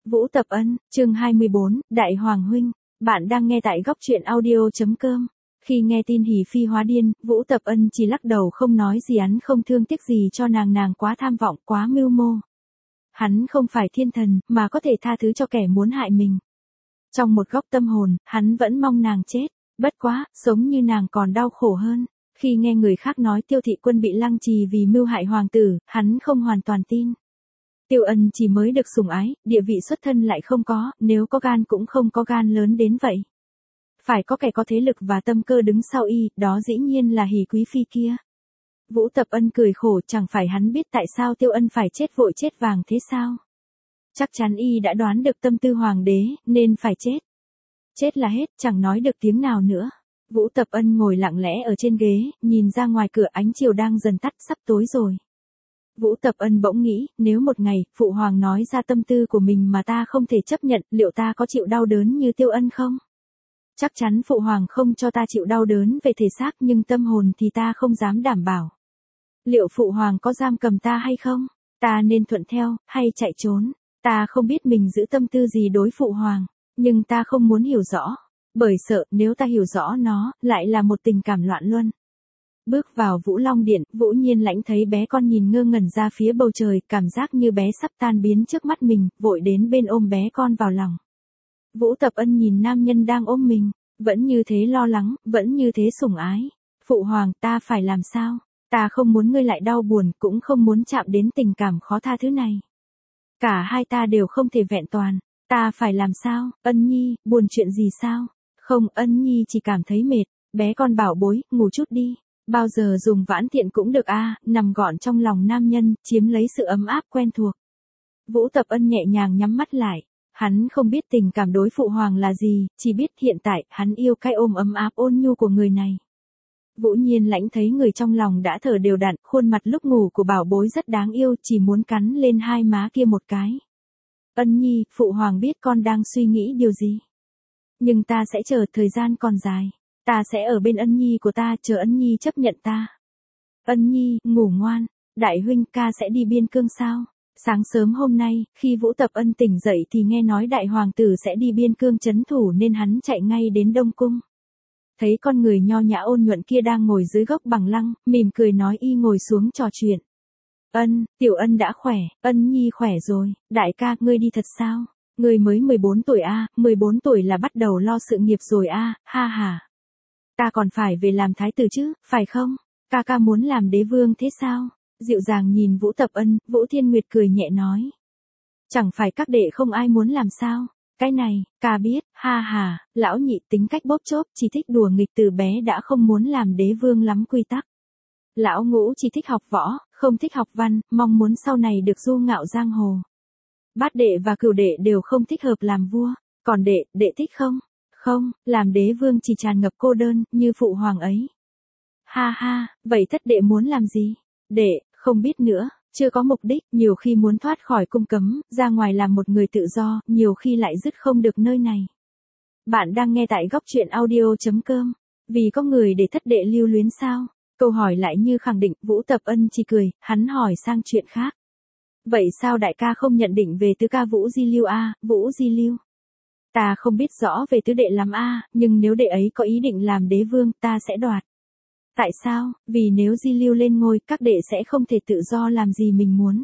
Vũ Tập Ân, chương 24, Đại Hoàng Huynh, bạn đang nghe tại góc truyện audio.com. Khi nghe tin hỉ phi hóa điên, Vũ Tập Ân chỉ lắc đầu không nói gì, hắn không thương tiếc gì cho nàng quá tham vọng, quá mưu mô. Hắn không phải thiên thần, mà có thể tha thứ cho kẻ muốn hại mình. Trong một góc tâm hồn, hắn vẫn mong nàng chết, bất quá, sống như nàng còn đau khổ hơn. Khi nghe người khác nói Tiêu Thị Quân bị lăng trì vì mưu hại hoàng tử, hắn không hoàn toàn tin. Tiêu Ân chỉ mới được sủng ái, địa vị xuất thân lại không có, nếu có gan cũng không có gan lớn đến vậy. Phải có kẻ có thế lực và tâm cơ đứng sau y, đó dĩ nhiên là Hỉ Quý Phi kia. Vũ Tập Ân cười khổ, chẳng phải hắn biết tại sao Tiêu Ân phải chết vội chết vàng thế sao? Chắc chắn y đã đoán được tâm tư hoàng đế, nên phải chết. Chết là hết, chẳng nói được tiếng nào nữa. Vũ Tập Ân ngồi lặng lẽ ở trên ghế, nhìn ra ngoài cửa ánh chiều đang dần tắt, sắp tối rồi. Vũ Tập Ân bỗng nghĩ, nếu một ngày, Phụ Hoàng nói ra tâm tư của mình mà ta không thể chấp nhận, liệu ta có chịu đau đớn như Tiêu Ân không? Chắc chắn Phụ Hoàng không cho ta chịu đau đớn về thể xác, nhưng tâm hồn thì ta không dám đảm bảo. Liệu Phụ Hoàng có giam cầm ta hay không? Ta nên thuận theo, hay chạy trốn? Ta không biết mình giữ tâm tư gì đối Phụ Hoàng, nhưng ta không muốn hiểu rõ. Bởi sợ, nếu ta hiểu rõ nó, lại là một tình cảm loạn luân. Bước vào Vũ Long Điện, Vũ Nhiên Lãnh thấy bé con nhìn ngơ ngẩn ra phía bầu trời, cảm giác như bé sắp tan biến trước mắt mình, vội đến bên ôm bé con vào lòng. Vũ Tập Ân nhìn nam nhân đang ôm mình, vẫn như thế lo lắng, vẫn như thế sủng ái. Phụ Hoàng, ta phải làm sao? Ta không muốn ngươi lại đau buồn, cũng không muốn chạm đến tình cảm khó tha thứ này. Cả hai ta đều không thể vẹn toàn, ta phải làm sao? Ân Nhi, buồn chuyện gì sao? Không, Ân Nhi chỉ cảm thấy mệt, bé con bảo bối, ngủ chút đi. Bao giờ dùng vãn tiện cũng được nằm gọn trong lòng nam nhân, chiếm lấy sự ấm áp quen thuộc. Vũ Tập Ân nhẹ nhàng nhắm mắt lại, hắn không biết tình cảm đối Phụ Hoàng là gì, chỉ biết hiện tại, hắn yêu cái ôm ấm áp ôn nhu của người này. Vũ Nhiên Lãnh thấy người trong lòng đã thở đều đặn, khuôn mặt lúc ngủ của bảo bối rất đáng yêu, chỉ muốn cắn lên hai má kia một cái. Ân Nhi, Phụ Hoàng biết con đang suy nghĩ điều gì. Nhưng ta sẽ chờ, thời gian còn dài. Ta sẽ ở bên Ân Nhi của ta, chờ Ân Nhi chấp nhận ta. Ân Nhi, ngủ ngoan, đại huynh ca sẽ đi biên cương sao? Sáng sớm hôm nay, khi Vũ Tập Ân tỉnh dậy thì nghe nói đại hoàng tử sẽ đi biên cương trấn thủ nên hắn chạy ngay đến Đông Cung. Thấy con người nho nhã ôn nhuận kia đang ngồi dưới gốc bằng lăng, mỉm cười nói y ngồi xuống trò chuyện. Ân, Tiểu Ân đã khỏe, Ân Nhi khỏe rồi, đại ca, ngươi đi thật sao? Ngươi mới 14 tuổi 14 tuổi là bắt đầu lo sự nghiệp rồi ha ha. Ta còn phải về làm thái tử chứ, phải không? Ca ca muốn làm đế vương thế sao? Dịu dàng nhìn Vũ Tập Ân, Vũ Thiên Nguyệt cười nhẹ nói. Chẳng phải các đệ không ai muốn làm sao? Cái này, ca biết, ha ha, lão nhị tính cách bóp chốp, chỉ thích đùa nghịch từ bé đã không muốn làm đế vương lắm quy tắc. Lão ngũ chỉ thích học võ, không thích học văn, mong muốn sau này được du ngạo giang hồ. Bát đệ và cửu đệ đều không thích hợp làm vua, còn đệ thích không? Không, làm đế vương chỉ tràn ngập cô đơn, như Phụ Hoàng ấy. Ha ha, vậy thất đệ muốn làm gì? Đệ, không biết nữa, chưa có mục đích, nhiều khi muốn thoát khỏi cung cấm, ra ngoài làm một người tự do, nhiều khi lại dứt không được nơi này. Bạn đang nghe tại góc truyện audio.com. Vì có người để thất đệ lưu luyến sao? Câu hỏi lại như khẳng định, Vũ Tập Ân chỉ cười, hắn hỏi sang chuyện khác. Vậy sao đại ca không nhận định về tứ ca Vũ Di Lưu Vũ Di Lưu? Ta không biết rõ về tứ đệ lắm nhưng nếu đệ ấy có ý định làm đế vương, ta sẽ đoạt. Tại sao? Vì nếu Di Lưu lên ngôi, các đệ sẽ không thể tự do làm gì mình muốn.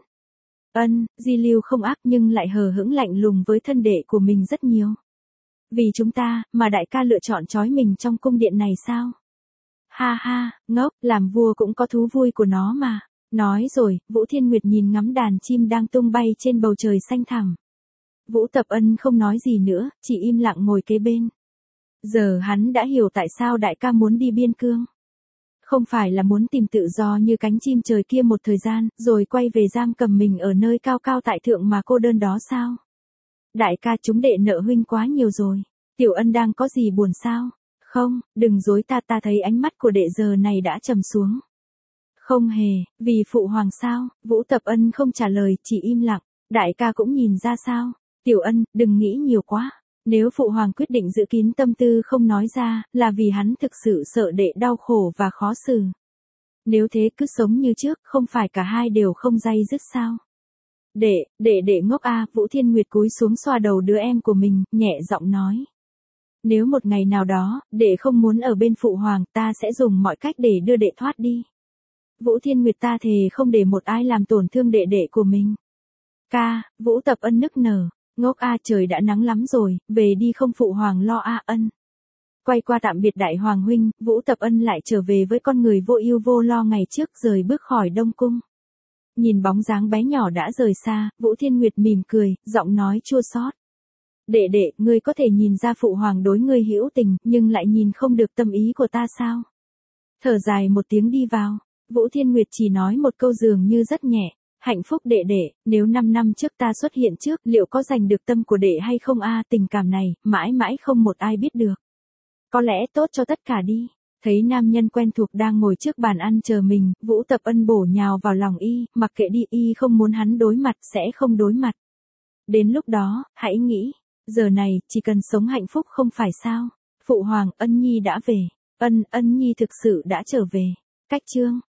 Ân, Di Lưu không ác nhưng lại hờ hững lạnh lùng với thân đệ của mình rất nhiều. Vì chúng ta, mà đại ca lựa chọn trói mình trong cung điện này sao? Ha ha, ngốc, làm vua cũng có thú vui của nó mà. Nói rồi, Vũ Thiên Nguyệt nhìn ngắm đàn chim đang tung bay trên bầu trời xanh thẳm. Vũ Tập Ân không nói gì nữa, chỉ im lặng ngồi kế bên. Giờ hắn đã hiểu tại sao đại ca muốn đi biên cương. Không phải là muốn tìm tự do như cánh chim trời kia một thời gian, rồi quay về giam cầm mình ở nơi cao cao tại thượng mà cô đơn đó sao? Đại ca, chúng đệ nợ huynh quá nhiều rồi. Tiểu Ân đang có gì buồn sao? Không, đừng dối ta thấy ánh mắt của đệ giờ này đã trầm xuống. Không hề, vì Phụ Hoàng sao? Vũ Tập Ân không trả lời, chỉ im lặng. Đại ca cũng nhìn ra sao? Tiểu Ân, đừng nghĩ nhiều quá. Nếu Phụ Hoàng quyết định giữ kín tâm tư không nói ra, là vì hắn thực sự sợ đệ đau khổ và khó xử. Nếu thế cứ sống như trước, không phải cả hai đều không day dứt sao? Đệ ngốc a, Vũ Thiên Nguyệt cúi xuống xoa đầu đứa em của mình, nhẹ giọng nói. Nếu một ngày nào đó, đệ không muốn ở bên phụ hoàng, ta sẽ dùng mọi cách để đưa đệ thoát đi. Vũ Thiên Nguyệt ta thề không để một ai làm tổn thương đệ của mình. Ca, Vũ Tập Ân nức nở, ngốc a, trời đã nắng lắm rồi, về đi không phụ hoàng lo a. Ân. Quay qua tạm biệt đại hoàng huynh, Vũ Tập Ân lại trở về với con người vô ưu vô lo ngày trước, rời bước khỏi Đông Cung. Nhìn bóng dáng bé nhỏ đã rời xa, Vũ Thiên Nguyệt mỉm cười, giọng nói chua xót. Đệ, ngươi có thể nhìn ra phụ hoàng đối ngươi hữu tình, nhưng lại nhìn không được tâm ý của ta sao? Thở dài một tiếng đi vào, Vũ Thiên Nguyệt chỉ nói một câu dường như rất nhẹ. Hạnh phúc đệ, nếu 5 năm trước ta xuất hiện trước, liệu có giành được tâm của đệ hay không a? Tình cảm này, mãi mãi không một ai biết được. Có lẽ tốt cho tất cả đi. Thấy nam nhân quen thuộc đang ngồi trước bàn ăn chờ mình, Vũ Tập Ân bổ nhào vào lòng y, mặc kệ đi, y không muốn hắn đối mặt sẽ không đối mặt. Đến lúc đó, hãy nghĩ, giờ này, chỉ cần sống hạnh phúc không phải sao? Phụ hoàng, Ân Nhi đã về. Ân Nhi thực sự đã trở về. Cách chương